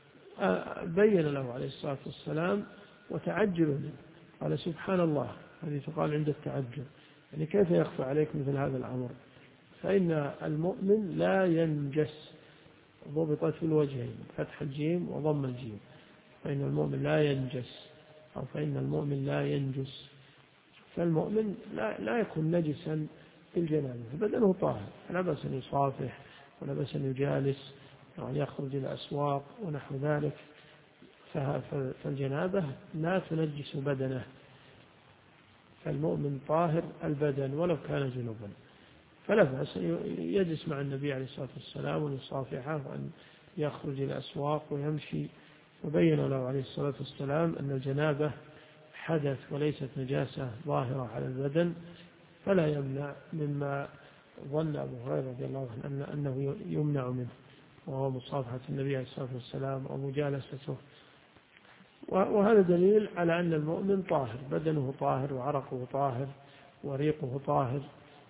بين له عليه الصلاة والسلام وتعجب منه، قال: سبحان الله. هذه تقال عند التعجب، يعني كيف يخفى عليك مثل هذا الأمر؟ فإن المؤمن لا ينجس، ضبطت في الوجهين، فتح الجيم وضم الجيم، فإن المؤمن لا ينجس، أو فإن المؤمن لا ينجس. فالمؤمن لا يكون نجسا بالجنابة، فبدنه طاهر، لا بأس أن يصافح ولا بأس أن يجالس وأن يخرج إلى الأسواق ونحو ذلك، فالجنابة لا تنجس بدنه، فالمؤمن طاهر البدن ولو كان جنوبا، فلا بأس أن يجلس مع النبي عليه الصلاة والسلام ويصافحه وأن يخرج إلى الأسواق ويمشي. وبين له عليه الصلاة والسلام أن الجنابة حدث وليست نجاسة ظاهرة على البدن، فلا يمنع مما ظن أبو هريرة رضي الله عنه أنه يمنع منه، وهو مصافحة النبي عليه الصلاة والسلام ومجالسته. وهذا دليل على أن المؤمن طاهر، بدنه طاهر وعرقه طاهر وريقه طاهر،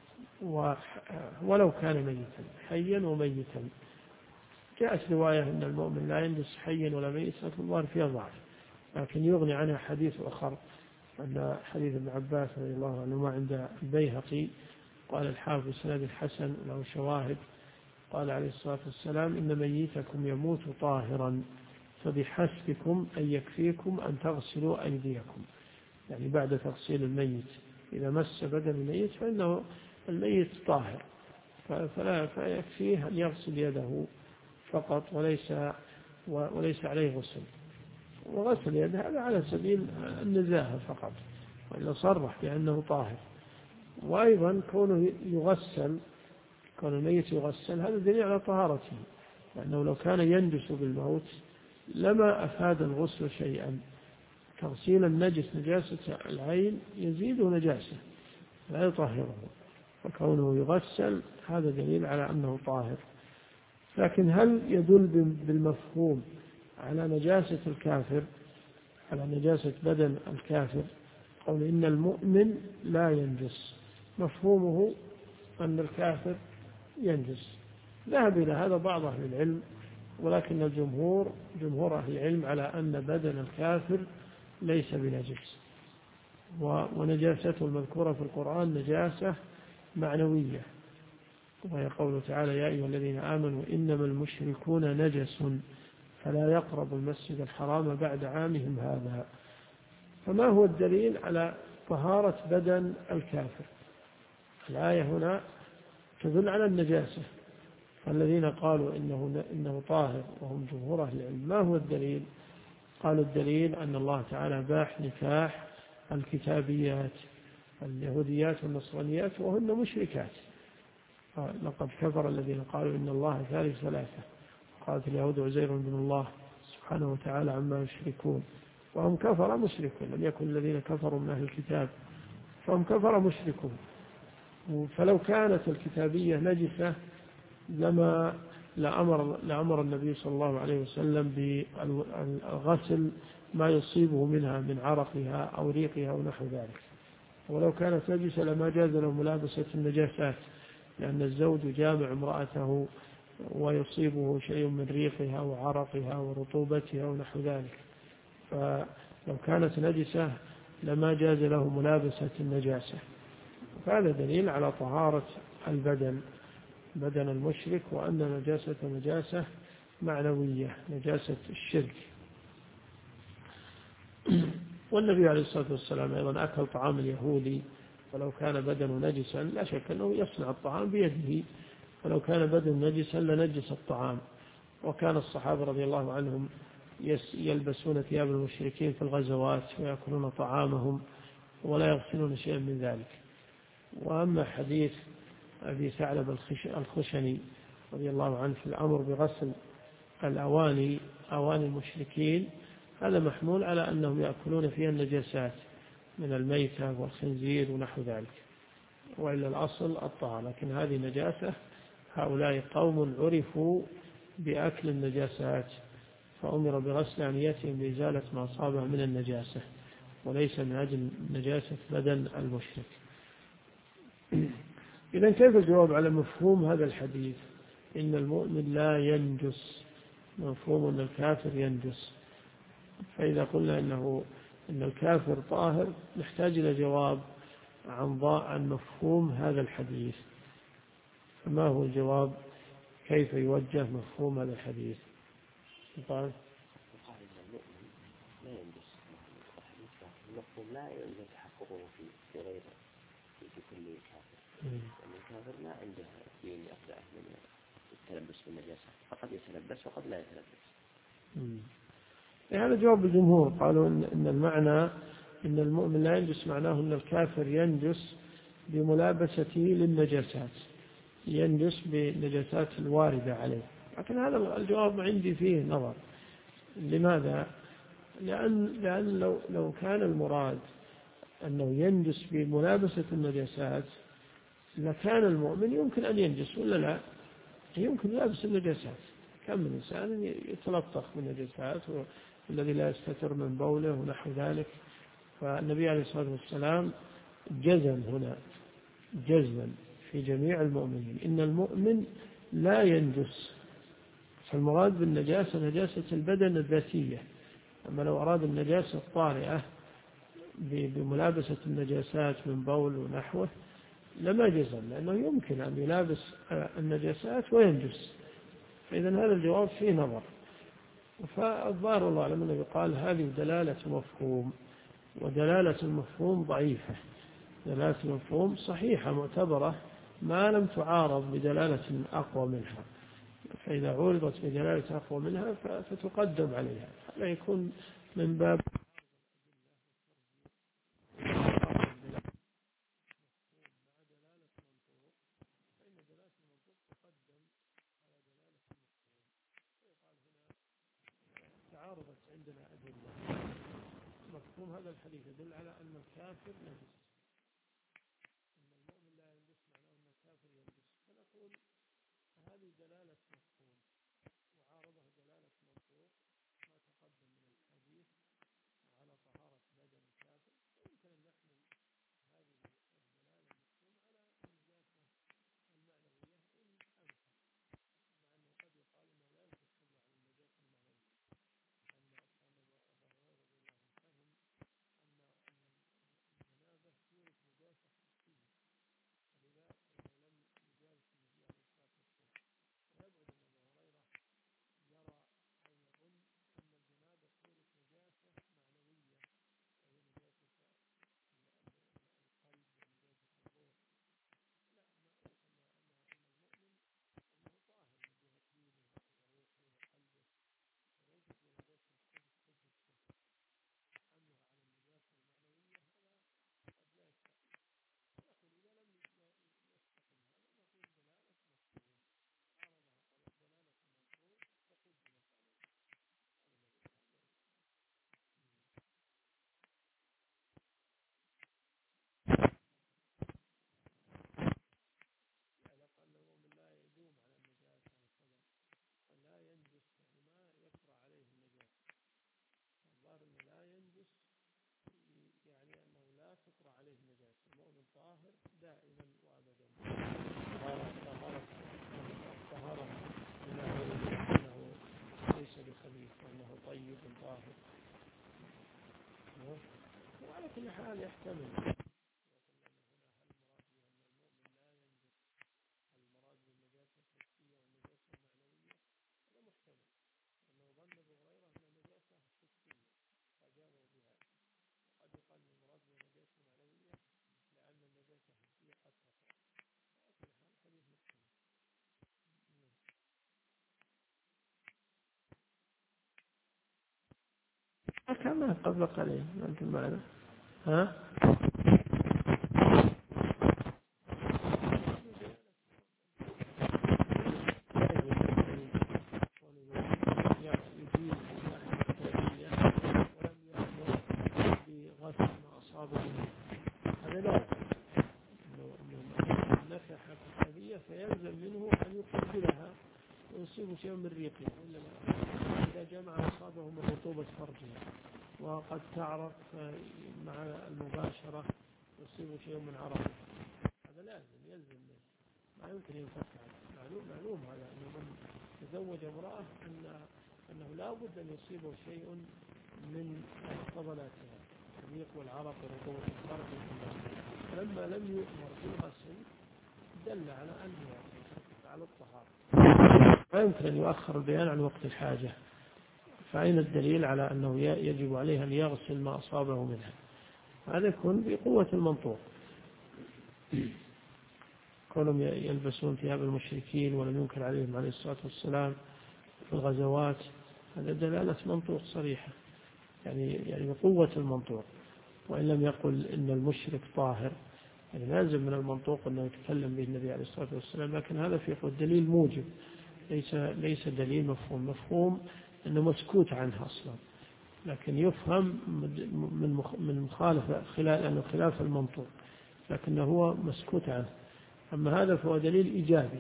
ولو كان ميتا، حيا وميتا. جاءت رواية أن المؤمن لا ينجس حيا ولا ميتا، الظاهر فيها ضعف، لكن يغني عنها حديث آخر، أن حديث ابن عباس رضي الله عنهما عند البيهقي، قال الحافظ سند الحسن له شواهد، قال عليه الصلاة والسلام: إن ميتكم يموت طاهرا، فبحسبكم أن يكفيكم أن تغسلوا أيديكم، يعني بعد تغسيل الميت إذا مس بدن الميت فإنه الميت طاهر، فيكفيه أن يغسل يده فقط وليس عليه غسل. وغسل يده هذا على سبيل النزاهة فقط، وإلا صرح بأنه طاهر. وأيضا كون الميت يغسل هذا دليل على طهارته، لأنه لو كان ينجس بالموت لما أفاد الغسل شيئا. تغسيل النجس نجاسة العين يزيد نجاسة لا يطهره، فكونه يغسل هذا دليل على أنه طاهر. لكن هل يدل بالمفهوم على نجاسة الكافر، على نجاسة بدن الكافر؟ قول إن المؤمن لا ينجس، مفهومه أن الكافر ينجس. ذهب إلى هذا بعض أهل العلم، ولكن جمهور أهل العلم على أن بدن الكافر ليس بنجس، ونجاسته المذكورة في القرآن نجاسة معنوية، وهي قوله تعالى يا أيها الذين آمنوا إنما المشركون نجس فلا يقربوا المسجد الحرام بعد عامهم هذا. فما هو الدليل على طهارة بدن الكافر؟ الآية هنا تدل على النجاسة، فالذين قالوا إنه طاهر وهم جمهور أهل العلم، ما هو الدليل؟ قالوا الدليل أن الله تعالى باح نكاح الكتابيات اليهوديات والنصرانيات وهن مشركات. لقد كفر الذين قالوا إن الله ثالث ثلاثة، قالت اليهود عزير بن الله سبحانه وتعالى عما يشركون، وهم كفر مشركون، لم يكن الذين كفروا من أهل الكتاب، فهم كفر مشركون. فلو كانت الكتابية نجسة لأمر النبي صلى الله عليه وسلم بغسل ما يصيبه منها من عرقها أو ريقها أو نحو ذلك. ولو كانت نجسة لما جاز له ملابسة النجاسات، لأن الزوج جامع امرأته ويصيبه شيء من ريقها وعرقها ورطوبتها ونحو ذلك، فلو كانت نجسة لما جاز له ملابسة النجاسة. فهذا دليل على طهارة بدن المشرك، وأن نجاسة معنوية، نجاسة الشرك. والنبي عليه الصلاة والسلام أيضا أكل طعام اليهودي، فلو كان بدنه نجسا لا شك أنه يصنع الطعام بيده، فلو كان بدن نجسا لنجس الطعام. وكان الصحابة رضي الله عنهم يلبسون ثياب المشركين في الغزوات ويأكلون طعامهم ولا يغسلون شيئا من ذلك. وأما حديث أبي ثعلب الخشني رضي الله عنه في الأمر بغسل أواني المشركين، هذا محمول على أنهم يأكلون فيها النجاسات من الميتة والخنزير ونحو ذلك، وإلا الأصل الطهارة. لكن هذه نجاسة، هؤلاء قوم عرفوا بأكل النجاسات، فأمر بغسل أنيتهم لإزالة ما أصابه من النجاسة، وليس من أجل نجاسة بدن المشرك. إذن كيف الجواب على مفهوم هذا الحديث إن المؤمن لا ينجس؟ مفهوم أن الكافر ينجس. فإذا قلنا إن الكافر طاهر، نحتاج إلى جواب عن مفهوم هذا الحديث. فما هو الجواب؟ كيف يوجه مفهوم هذا الحديث؟ قال المؤمن لا ينجس، المفهوم لا ينجس تحققه في غيره، في كل كافر، لأن الكافر ما عنده دين أفضل من التلبس بالنجاسة، فقد يتلبس وقد لا يتلبس. هذا جواب الجمهور، قالوا إن المعنى إن المؤمن لا ينجس معناه أن الكافر ينجس بملابسته للنجاسات، ينجس بالنجاسات الواردة عليه. لكن هذا الجواب عندي فيه نظر. لماذا؟ لأن لو كان المراد أنه ينجس بملابسة النجاسات لكان المؤمن يمكن أن ينجس، ولا لا؟ يمكن يلبس النجاسات. كم من إنسان يتلطخ بالنجاسات، والذي لا يستتر من بوله ونحو ذلك. فالنبي عليه الصلاة والسلام جزم هنا جزما في جميع المؤمنين إن المؤمن لا ينجس. فالمراد بالنجاسة نجاسة البدن الذاتية، أما لو أراد النجاسة الطارئة بملابسة النجاسات من بول ونحوه لما جزم، لأنه يمكن أن يلابس النجاسات وينجس. فإذا هذا الجواب فيه نظر. فالظاهر الله أعلم أنه يقال هذه دلالة مفهوم، ودلالة المفهوم ضعيفة. دلالة المفهوم صحيحة معتبرة ما لم تعارض بدلالة أقوى منها، فإذا عورضت بدلالة أقوى منها فتقدم عليها. هذا يكون من باب تعارضت عندنا أدلة. مفهوم هذا الحديث يدل على أن الكافر نجس، أن المؤمن لا ينجس معناه أن الكافر ينجس، فنقول هذه دلالة مفهوم. دائما وأبدا. طهارة من أنه ليس بخبيث وأنه طيب طاهر. وعلى كل حال يحتمل المراد بالنجاسة الحسية والنجاسة المعنوية، هذا محتمل، أنه ظن أبو هريرة أن النجاسة حسية فأجابوا بها، وقد يقال أن المراد بالنجاسة المعنوية لأن النجاسة حسية قد تطهر. وفي هذا الحديث محتمل. كما قبل قليل أنت معنا ها؟ هذا لا نفح الحدية فيلزم منه أن يقبلها ويصيب شيء من ريقها، وإلا إذا جمع أصابه من رطوبة فرجها وقد تعرف مع المباشرة يصيب شيء من عرقه، هذا لازم يلزم منه، ما يمكن ينفك عنه. معلوم هذا أنه من تزوج امرأة أنه لا بد أن يصيبه شيء من فضلاتها، الريق والعرق ورطوبة الفرج، فلما لم يؤمر بالغسل دل على أنه على الطهارة، ما يمكن أن يؤخر البيان عن وقت الحاجة. فأين الدليل على أنه يجب عليه أن يغسل ما أصابه منها؟ هذا يكون بقوة المنطوق، كونهم يلبسون ثياب المشركين ولم ينكر عليهم عليه الصلاة والسلام في الغزوات، هذا دلالة منطوق صريحة، يعني بقوة المنطوق. وإن لم يقل إن المشرك طاهر، يعني لازم من المنطوق أنه يتكلم به النبي عليه الصلاة والسلام، لكن هذا في الدليل موجب، ليس دليل مفهوم أنه مسكوت عنه أصلا، لكن يفهم من مخالفة أنه خلاف المنطوق، لكنه هو مسكوت عنه. أما هذا فهو دليل إيجابي،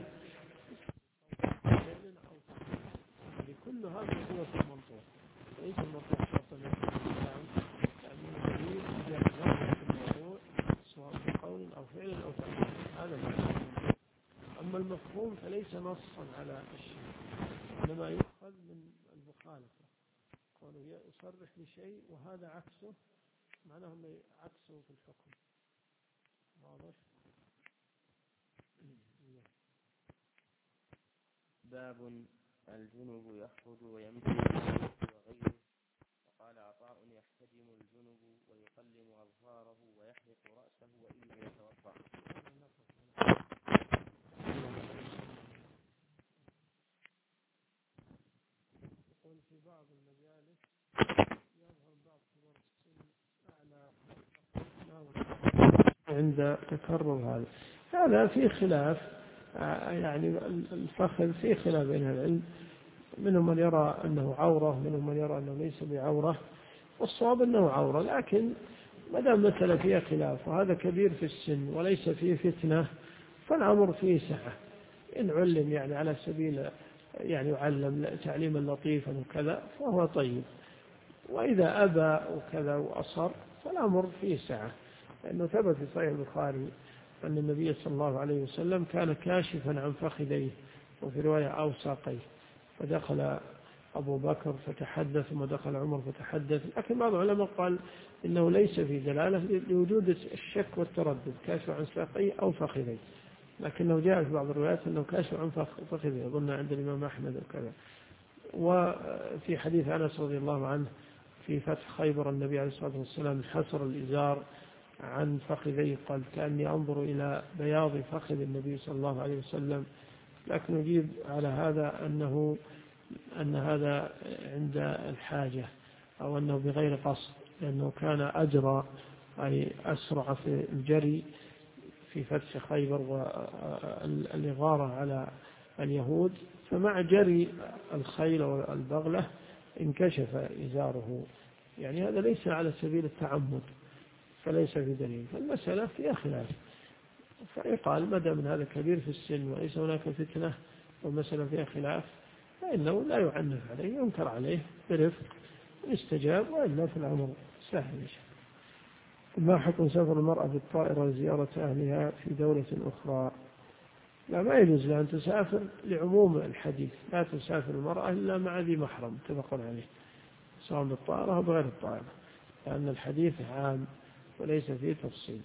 لكل هذا قوة المنطوق، ليس المنطوق شرطا لأنه دليل إيجابي في الموضوع سواء بقول أو فعل أو تقدير، هذا المنطوق. أما المفهوم فليس نصا على الشيء، إنما يؤخذ من المخالفة، كونه يصرح بشيء وهذا عكسه، معناه أنه عكسه في الحكم. واضح؟ باب الجنب يخرج ويمشي وغيره. وقال عطاء: يحتجم الجنب ويقلم أظفاره ويحلق رأسه وإن لم يتوضأ. يقول في بعض المجالس يظهر بعض كبار السن أعلى عند تكرر هذا في خلاف، يعني الفخذ في خلاف بين العلم، منهم من يرى أنه عورة، منهم من يرى أنه ليس بعورة، والصواب أنه عورة، لكن ما دام مسألة فيها خلاف وهذا كبير في السن وليس فيه فتنة فالأمر فيه سعة، إن علم يعني على سبيل يعني يعلم تعليما لطيفا وكذا فهو طيب، وإذا أبى وكذا وأصر فالأمر فيه سعة، لأنه ثبت في صحيح البخاري أن النبي صلى الله عليه وسلم كان كاشفا عن فخذيه، وفي رواية أو ساقيه، فدخل أبو بكر فتحدث ثم دخل عمر فتحدث، لكن بعض العلماء قال إنه ليس في دلالة لوجود الشك والتردد، كاشف عن ساقيه أو فخذيه، لكنه جاء في بعض الروايات أنه كاشف عن فخذيه، أظن عند الإمام أحمد وكذا. وفي حديث أنس رضي الله عنه في فتح خيبر النبي عليه الصلاة والسلام حصر الإزار عن فخذيه، قال كأني أنظر إلى بياض فخذ النبي صلى الله عليه وسلم، لكن نجيب على هذا أن هذا عند الحاجة أو أنه بغير قصد، لأنه كان أجرى أي أسرع في الجري في فتح خيبر والإغارة على اليهود، فمع جري الخيل والبغلة انكشف إزاره، يعني هذا ليس على سبيل التعمد فليس في دليل، فالمسألة فيها خلاف، فيقال مدى من هذا كبير في السن وليس هناك فتنة والمسألة فيها خلاف فإنه لا يعنف عليه، ينكر عليه برفق، يستجاب، وإلا في الأمر سهل إن شاء ما حكم سفر المرأة بالطائرة لزيارة أهلها في دولة أخرى؟ لا، ما يجوز لها أن تسافر لعموم الحديث، لا تسافر المرأة إلا مع ذي محرم متفق عليه، سواء بالطائرة أو بغير الطائرة، لأن الحديث عام وليس فيه تفصيل.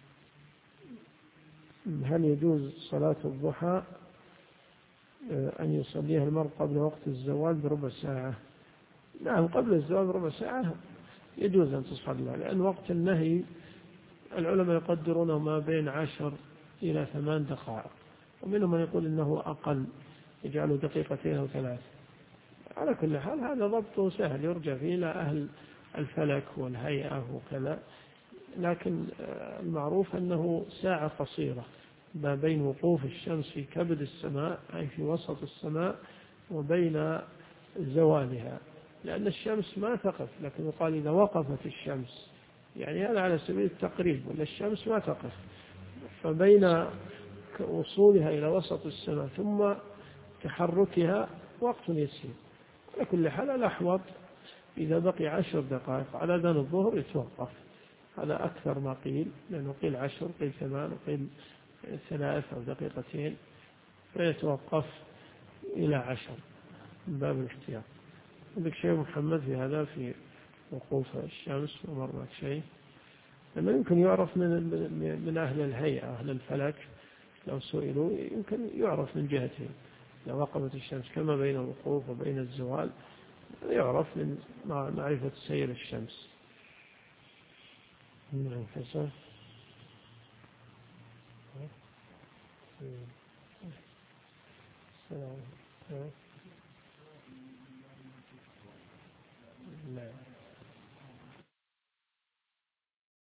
هل يجوز صلاة الضحى أن يصليها المرء قبل وقت الزوال بربع ساعة؟ نعم، قبل الزوال بربع ساعة يجوز أن تصلى، لأن وقت النهي العلماء يقدرونه ما بين 10 إلى 8 دقائق، ومنهم من يقول إنه أقل، يجعله 2 أو 3. على كل حال هذا ضبطه سهل، يرجع فيه إلى أهل الفلك والهيئة وكذا، لكن المعروف أنه ساعة قصيرة ما بين وقوف الشمس في كبد السماء أي في وسط السماء وبين زوالها، لأن الشمس ما تقف، لكن يقال إذا وقفت الشمس، يعني هذا على سبيل التقريب، ولا الشمس ما تقف، فبين وصولها إلى وسط السماء ثم تحركها وقت يسير. على كل حال الأحوط إذا بقي 10 دقائق على أذان الظهر يتوقف، هذا أكثر ما قيل، لأنه قيل 10 قيل 8 وقيل 3 أو 2 دقائق، فيتوقف إلى 10 من باب الاحتياط. عندك شيء محمد في هذا، في وقوف الشمس ومرة شيء؟ لما يمكن يعرف من أهل الهيئة أهل الفلك، لو سئلوا يمكن يعرف من جهتين، لو وقفت الشمس كما بين الوقوف وبين الزوال يعرف من معرفة سير الشمس. نعم حسن. السلام عليكم.